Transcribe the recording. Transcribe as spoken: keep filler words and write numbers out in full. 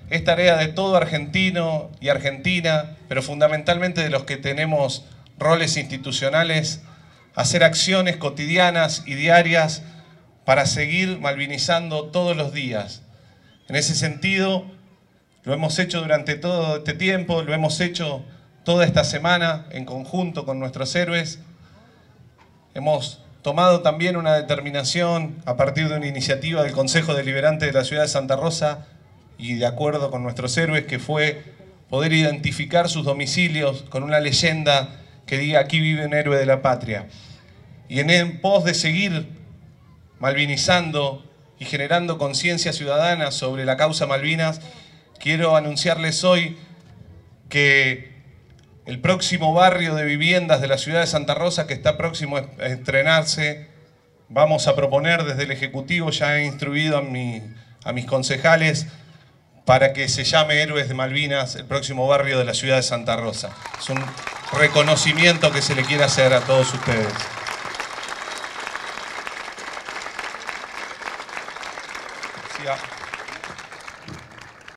es tarea de todo argentino y argentina, pero fundamentalmente de los que tenemos roles institucionales, hacer acciones cotidianas y diarias para seguir malvinizando todos los días. En ese sentido, lo hemos hecho durante todo este tiempo, lo hemos hecho toda esta semana en conjunto con nuestros héroes. Hemos tomado también una determinación a partir de una iniciativa del Consejo Deliberante de la ciudad de Santa Rosa y de acuerdo con nuestros héroes, que fue poder identificar sus domicilios con una leyenda que diga: aquí vive un héroe de la patria. Y en pos de seguir malvinizando y generando conciencia ciudadana sobre la causa Malvinas, quiero anunciarles hoy que el próximo barrio de viviendas de la ciudad de Santa Rosa, que está próximo a estrenarse, vamos a proponer desde el Ejecutivo, ya he instruido a, mi, a mis concejales, para que se llame Héroes de Malvinas el próximo barrio de la ciudad de Santa Rosa. Es un reconocimiento que se le quiere hacer a todos ustedes. Sí,